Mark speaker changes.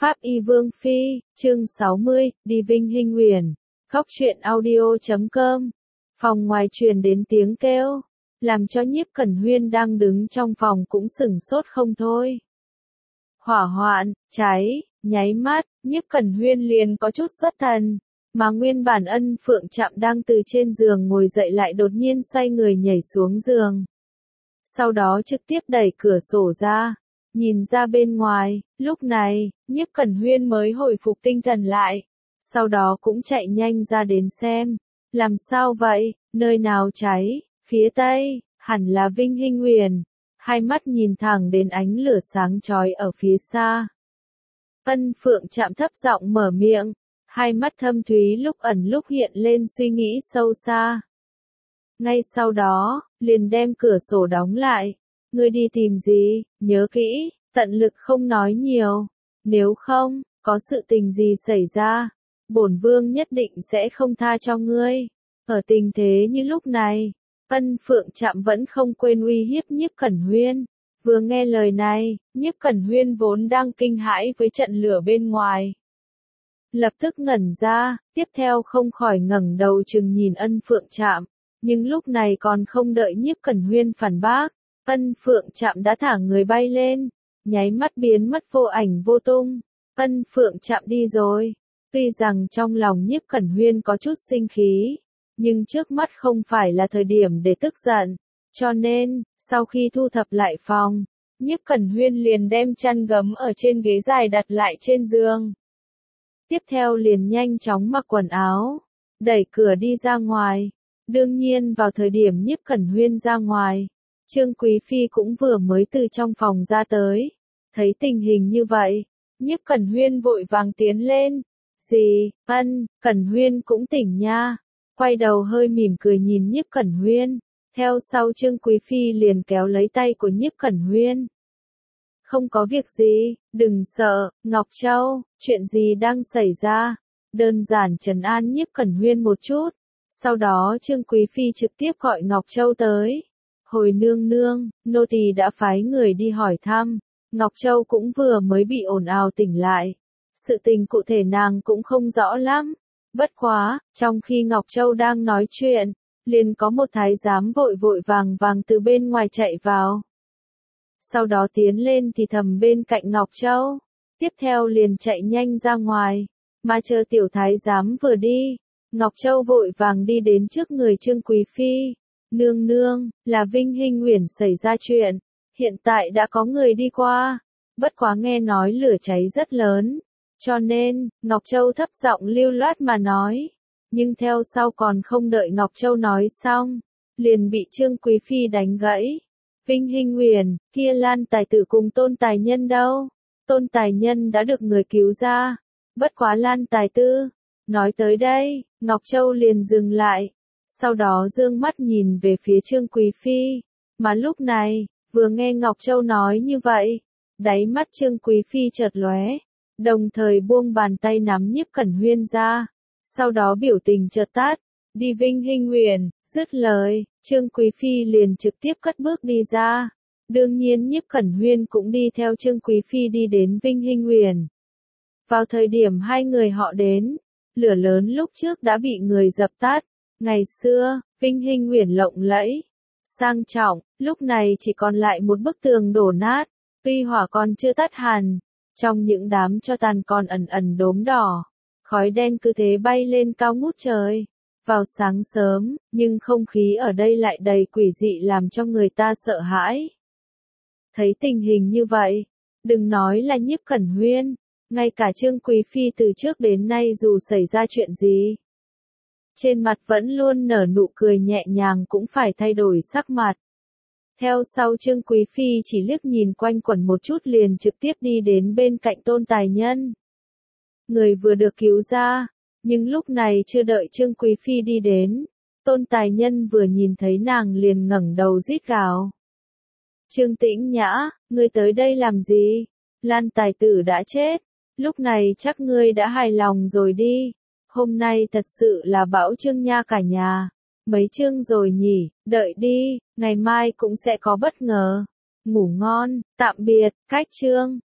Speaker 1: Pháp Y Vương Phi, chương 60, đi Vinh Hinh Nguyền. Góc truyện audio.com. Phòng ngoài truyền đến tiếng kêu, làm cho Nhiếp Cẩn Huyên đang đứng trong phòng cũng sửng sốt không thôi. Hỏa hoạn, cháy, nháy mắt, Nhiếp Cẩn Huyên liền có chút xuất thần, mà nguyên bản Ân Phượng Trạm đang từ trên giường ngồi dậy lại đột nhiên xoay người nhảy xuống giường. Sau đó trực tiếp đẩy cửa sổ ra, nhìn ra bên ngoài, lúc này, Nhiếp Cẩn Huyên mới hồi phục tinh thần lại, sau đó cũng chạy nhanh ra đến xem, làm sao vậy, nơi nào cháy, phía tây, hẳn là Vinh Hinh Nguyền, hai mắt nhìn thẳng đến ánh lửa sáng chói ở phía xa. Ân Phượng Trạm thấp giọng mở miệng, hai mắt thâm thúy lúc ẩn lúc hiện lên suy nghĩ sâu xa. Ngay sau đó, liền đem cửa sổ đóng lại. Ngươi đi tìm gì, nhớ kỹ, tận lực không nói nhiều. Nếu không, có sự tình gì xảy ra, bổn vương nhất định sẽ không tha cho ngươi. Ở tình thế như lúc này, Ân Phượng Trạm vẫn không quên uy hiếp Nhiếp Cẩn Huyên. Vừa nghe lời này, Nhiếp Cẩn Huyên vốn đang kinh hãi với trận lửa bên ngoài. Lập tức ngẩn ra, tiếp theo không khỏi ngẩng đầu chừng nhìn Ân Phượng Trạm. Nhưng lúc này còn không đợi Nhiếp Cẩn Huyên phản bác, Ân Phượng Trạm đã thả người bay lên, nháy mắt biến mất vô ảnh vô tung. Ân Phượng Trạm đi rồi. Tuy rằng trong lòng Nhiếp Cẩn Huyên có chút sinh khí, nhưng trước mắt không phải là thời điểm để tức giận. Cho nên, sau khi thu thập lại phòng, Nhiếp Cẩn Huyên liền đem chăn gấm ở trên ghế dài đặt lại trên giường. Tiếp theo liền nhanh chóng mặc quần áo, đẩy cửa đi ra ngoài. Đương nhiên vào thời điểm Nhiếp Cẩn Huyên ra ngoài, Trương Quý Phi cũng vừa mới từ trong phòng ra tới. Thấy tình hình như vậy, Nhiếp Cẩn Huyên vội vàng tiến lên. Gì, Cẩn Huyên cũng tỉnh nha. Quay đầu hơi mỉm cười nhìn Nhiếp Cẩn Huyên. Theo sau Trương Quý Phi liền kéo lấy tay của Nhiếp Cẩn Huyên. Không có việc gì, đừng sợ, Ngọc Châu, chuyện gì đang xảy ra? Đơn giản trấn an Nhiếp Cẩn Huyên một chút. Sau đó Trương Quý Phi trực tiếp gọi Ngọc Châu tới. Hồi nương nương, nô tỳ đã phái người đi hỏi thăm. Ngọc Châu cũng vừa mới bị ồn ào tỉnh lại. Sự tình cụ thể nàng cũng không rõ lắm. Bất quá, trong khi Ngọc Châu đang nói chuyện, liền có một thái giám vội vội vàng vàng từ bên ngoài chạy vào. Sau đó tiến lên thì thầm bên cạnh Ngọc Châu. Tiếp theo liền chạy nhanh ra ngoài. Mà chờ tiểu thái giám vừa đi, Ngọc Châu vội vàng đi đến trước người Trương Quý Phi. Nương nương, là Vinh Hinh Nguyền xảy ra chuyện. Hiện tại đã có người đi qua. Bất quá nghe nói lửa cháy rất lớn. Cho nên, Ngọc Châu thấp giọng lưu loát mà nói. Nhưng theo sau còn không đợi Ngọc Châu nói xong, liền bị Trương Quý Phi đánh gãy. Vinh Hinh Nguyền, kia Lan Tài Tử cùng Tôn Tài Nhân đâu? Tôn Tài Nhân đã được người cứu ra. Bất quá Lan Tài Tư. Nói tới đây, Ngọc Châu liền dừng lại. Sau đó dương mắt nhìn về phía Trương Quý Phi. Mà lúc này, vừa nghe Ngọc Châu nói như vậy, đáy mắt Trương Quý Phi chợt lóe, đồng thời buông bàn tay nắm Nhiếp Cẩn Huyên ra. Sau đó biểu tình chợt tắt, đi Vinh Hinh Nguyền, dứt lời, Trương Quý Phi liền trực tiếp cất bước đi ra. Đương nhiên Nhiếp Cẩn Huyên cũng đi theo Trương Quý Phi đi đến Vinh Hinh Nguyền. Vào thời điểm hai người họ đến, lửa lớn lúc trước đã bị người dập tắt. Ngày xưa, Vinh Hinh Nguyền lộng lẫy, sang trọng, lúc này chỉ còn lại một bức tường đổ nát, tuy hỏa còn chưa tắt hẳn, trong những đám tro tàn còn ẩn ẩn đốm đỏ, khói đen cứ thế bay lên cao ngút trời. Vào sáng sớm, nhưng không khí ở đây lại đầy quỷ dị làm cho người ta sợ hãi. Thấy tình hình như vậy, đừng nói là Nhiếp Cẩn Huyên, ngay cả Trương Quý Phi từ trước đến nay dù xảy ra chuyện gì, trên mặt vẫn luôn nở nụ cười nhẹ nhàng cũng phải thay đổi sắc mặt. Theo sau Trương Quý Phi chỉ liếc nhìn quanh quẩn một chút liền trực tiếp đi đến bên cạnh Tôn Tài Nhân. Người vừa được cứu ra, nhưng lúc này chưa đợi Trương Quý Phi đi đến, Tôn Tài Nhân vừa nhìn thấy nàng liền ngẩng đầu rít gào. Trương Tĩnh Nhã, ngươi tới đây làm gì? Lan Tài Tử đã chết, lúc này chắc ngươi đã hài lòng rồi đi. Hôm nay thật sự là bão chương nha cả nhà. Mấy chương rồi nhỉ, đợi đi, ngày mai cũng sẽ có bất ngờ. Ngủ ngon, tạm biệt, cách chương.